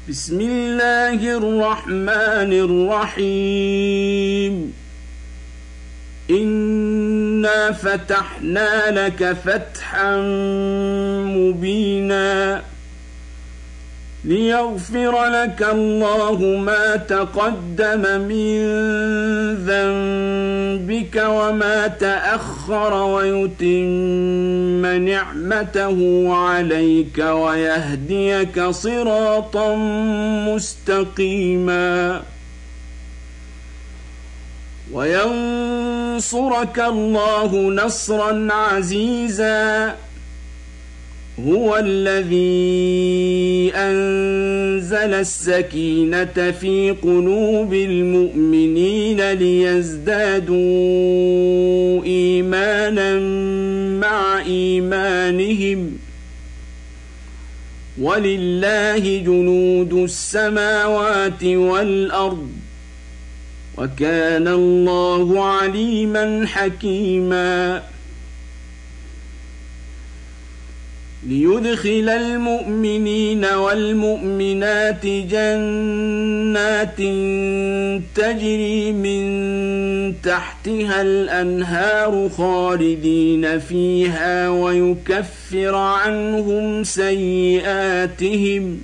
بسم الله الرحمن الرحيم إنا فتحنا لك فتحا مبينا ليغفر لك الله ما تقدم من ذنبك وما تأخر ويتم نعمته عليك ويهديك صراطا مستقيما وينصرك الله نصرا عزيزا هو الذي أنزل السكينة في قلوب المؤمنين ليزدادوا إيمانا مع إيمانهم ولله جنود السماوات والأرض وكان الله عليما حكيما ليدخل المؤمنين والمؤمنات جنات تجري من تحتها الأنهار خالدين فيها ويكفر عنهم سيئاتهم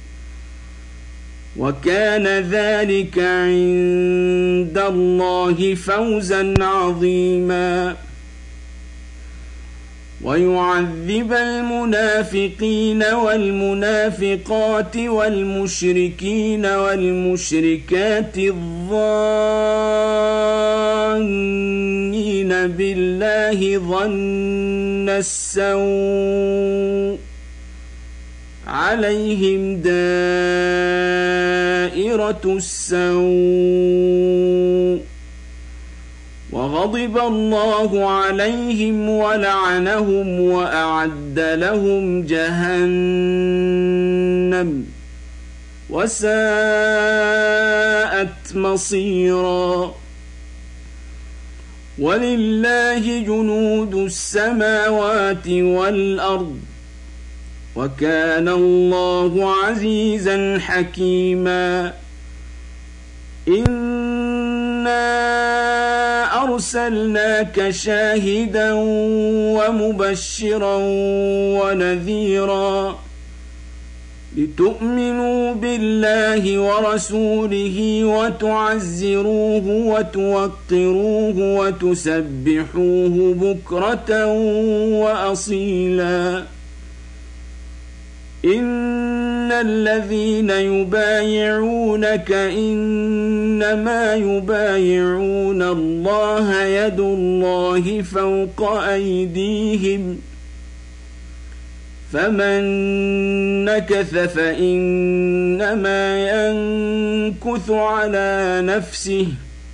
وكان ذلك عند الله فوزا عظيما ويعذب المنافقين والمنافقات والمشركين والمشركات الظانين بالله ظن السوء عليهم دائرة السوء وغضب الله عليهم ولعنهم وأعد لهم جهنم وساءت مصيرا ولله جنود السماوات والأرض وكان الله عزيزا حكيما إنا أرسلناك شاهدا ومبشرا ونذيرا لتؤمنوا بالله ورسوله وتعزروه وتوقروه وتسبحوه بكرة وأصيلا إن الذين يبايعونك إنما يبايعون الله يد الله فوق أيديهم فمن نكث فإنما ينكث على نفسه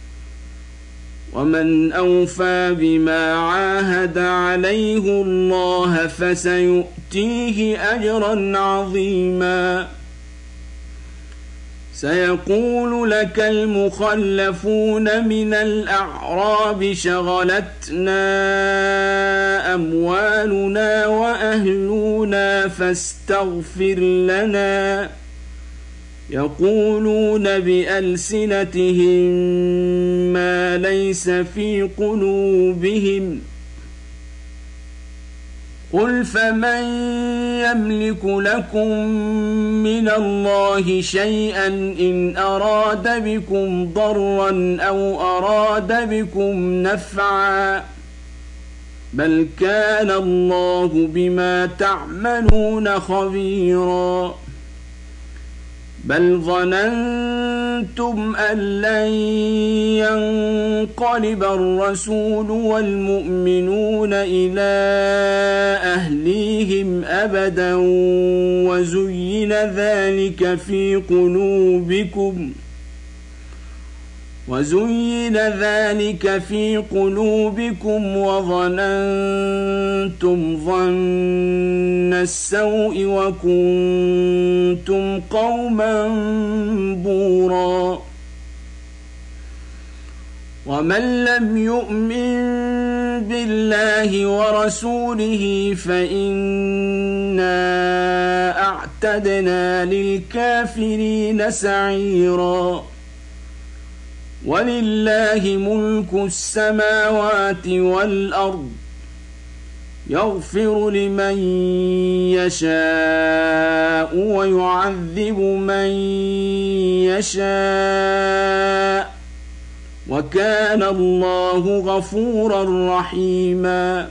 ومن أوفى بما عاهد عليه الله فسيؤتيه أجرا عظيما سيقول لك المخلفون من الأعراب شغلتنا أموالنا وأهلنا فاستغفر لنا يقولون بألسنتهم ما ليس في قلوبهم قل فمن يملك لكم من الله شيئا إن أراد بكم ضرا أو أراد بكم نفعا بل كان الله بما تعملون خبيرا بل ظننتم أن لن ينقلب الرسول والمؤمنون إلى أهليهم أبدا وزين ذلك في قلوبكم وظننتم ظن السوء وكنتم قوما بورا ومن لم يؤمن بالله ورسوله فإنا أعتدنا للكافرين سعيرا ولله ملك السماوات والأرض يغفر لمن يشاء ويعذب من يشاء وكان الله غفورا رحيما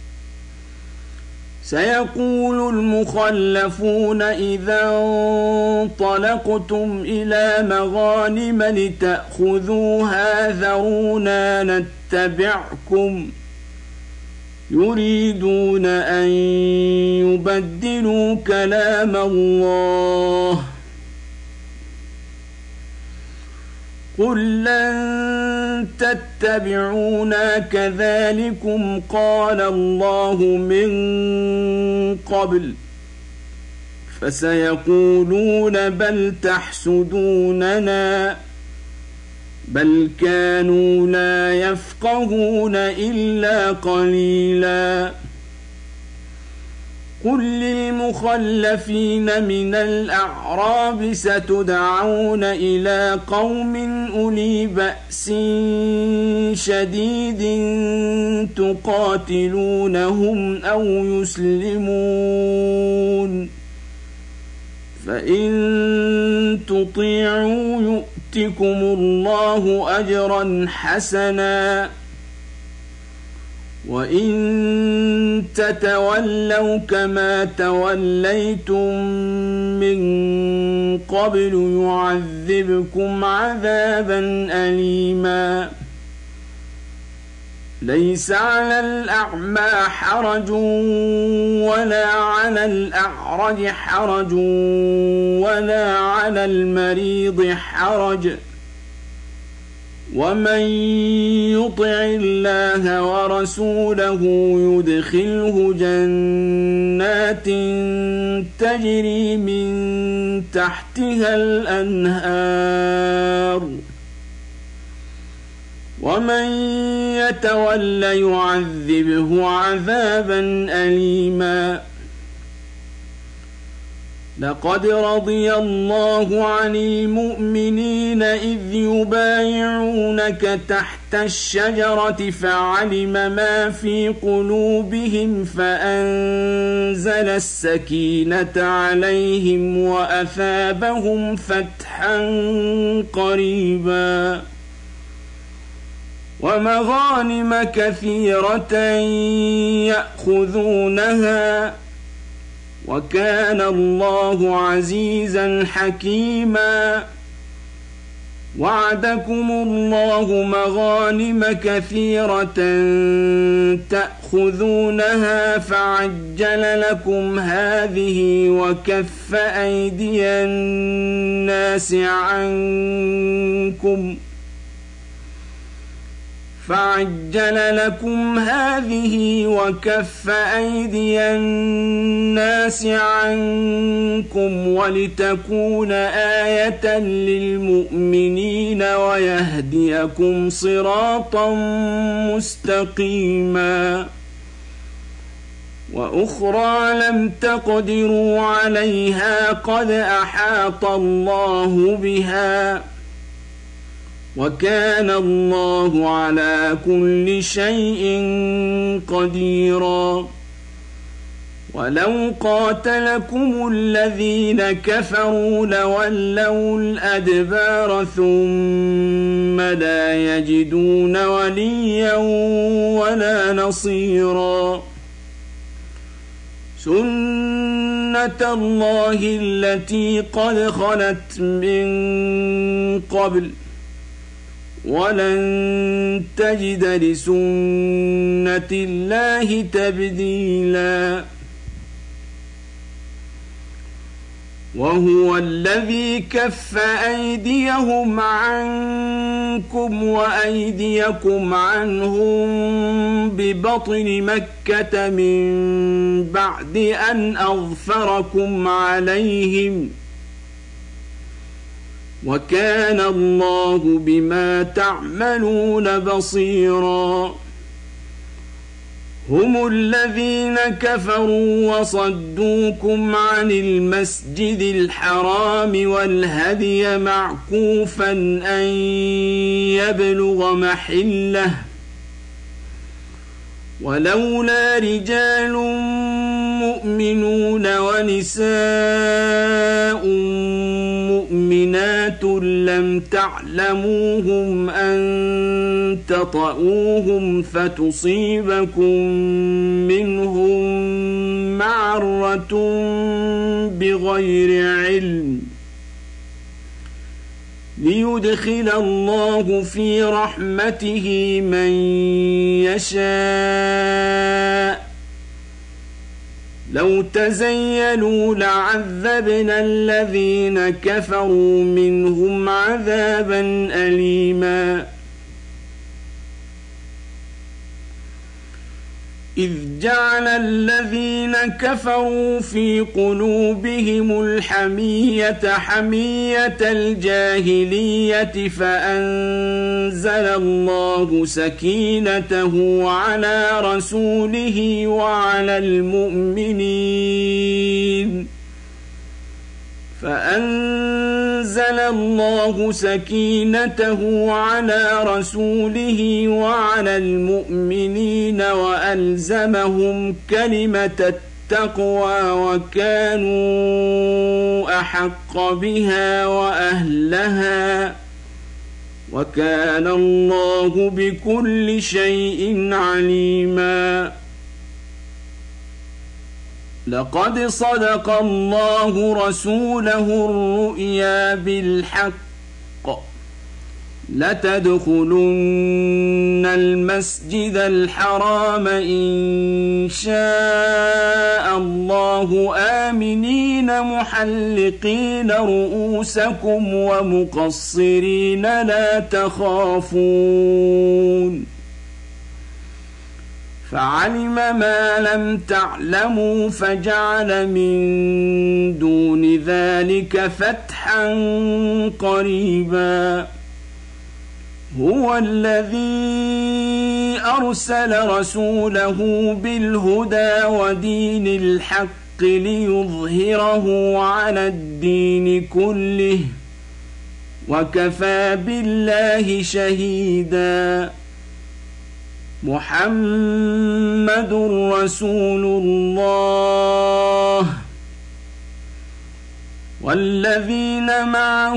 سيقول المخلفون إذا انطلقتم إلى مغانم لتأخذوها ذرونا نتبعكم يريدون أن يبدلوا كلام الله قل لن تتبعونا كذلكم قال الله من قبل فسيقولون بل تحسدوننا بل كانوا لا يفقهون إلا قليلا قل للمخلفين من الأعراب ستدعون إلى قوم أولي بأس شديد تقاتلونهم أو يسلمون فإن تطيعوا يؤتكم الله أجرا حسنا وإن تتولوا كما توليتم من قبل يعذبكم عذابا أليما ليس على الأعمى حرج ولا على الأعرج حرج ولا على المريض حرج ومن يطع الله ورسوله يدخله جنات تجري من تحتها الأنهار ومن يتول يعذبه عذابا أليما لقد رضي الله عن المؤمنين إذ يبايعونك تحت الشجرة فعلم ما في قلوبهم فأنزل السكينة عليهم وأثابهم فتحا قريبا ومغانم كثيرة يأخذونها وكان الله عزيزا حكيما وعدكم الله مغانم كثيرة تأخذونها فعجل لكم هذه وكف أيدي الناس عنكم فعجل لكم هذه وكف أيدي الناس عنكم ولتكون آية للمؤمنين ويهديكم صراطا مستقيما وأخرى لم تقدروا عليها قد أحاط الله بها وكان الله على كل شيء قديرا ولو قاتلكم الذين كفروا لولوا الأدبار ثم لا يجدون وليا ولا نصيرا سنة الله التي قد خلت من قبل ولن تجد لسنة الله تبديلا وهو الذي كف أيديهم عنكم وأيديكم عنهم ببطن مكة من بعد أن أظفركم عليهم وكان الله بما تعملون بصيرا هم الذين كفروا وصدوكم عن المسجد الحرام والهدي معكوفا أن يبلغ محله ولولا رجال مؤمنون ونساء مؤمنات لم تعلموهم أن تطؤوهم فتصيبكم منهم معرة بغير علم ليدخل الله في رحمته من يشاء لو تزيلوا لعذبنا الذين كفروا منهم عذابا أليما إذ جعل الذين كفروا في قلوبهم الحمية حمية الجاهلية فأنزل الله سكينته على رسوله وعلى المؤمنين فأنزل الله سكينته على رسوله وعلى المؤمنين وألزمهم كلمة التقوى وكانوا أحق بها وأهلها وكان الله بكل شيء عليما لقد صدق الله رسوله الرؤيا بالحق لتدخلن المسجد الحرام إن شاء الله آمنين محلقين رؤوسكم ومقصرين لا تخافون فعلم ما لم تعلموا فجعل من دون ذلك فتحا قريبا هو الذي أرسل رسوله بالهدى ودين الحق ليظهره على الدين كله وكفى بالله شهيدا محمد رسول الله والذين معه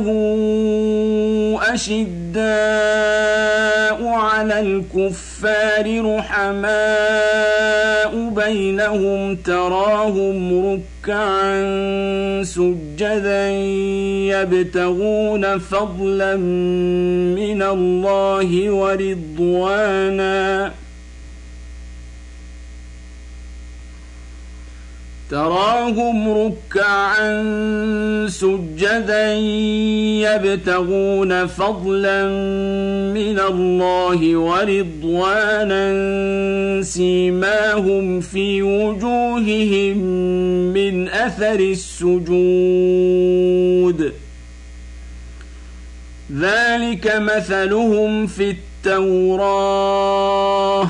أشداء على الكفار رحماء بينهم تراهم ركعا سجدا يبتغون فضلا من الله ورضوانا تراهم ركعا سجدا يبتغون فضلا من الله ورضوانا سيماهم في وجوههم من أثر السجود ذلك مثلهم في التوراة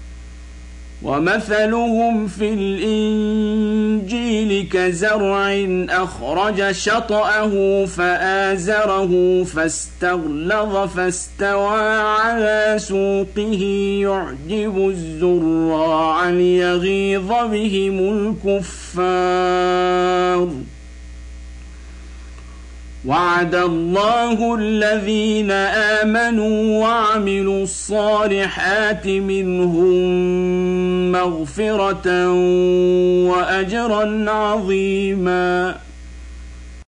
ومثلهم في الإنجيل كزرع أخرج شطأه فآزره فاستغلظ فاستوى على سوقه يعجب الزراع ليغيظ بهم الكفار وعد الله الذين آمنوا وعملوا الصالحات منهم مغفرة وأجرا عظيما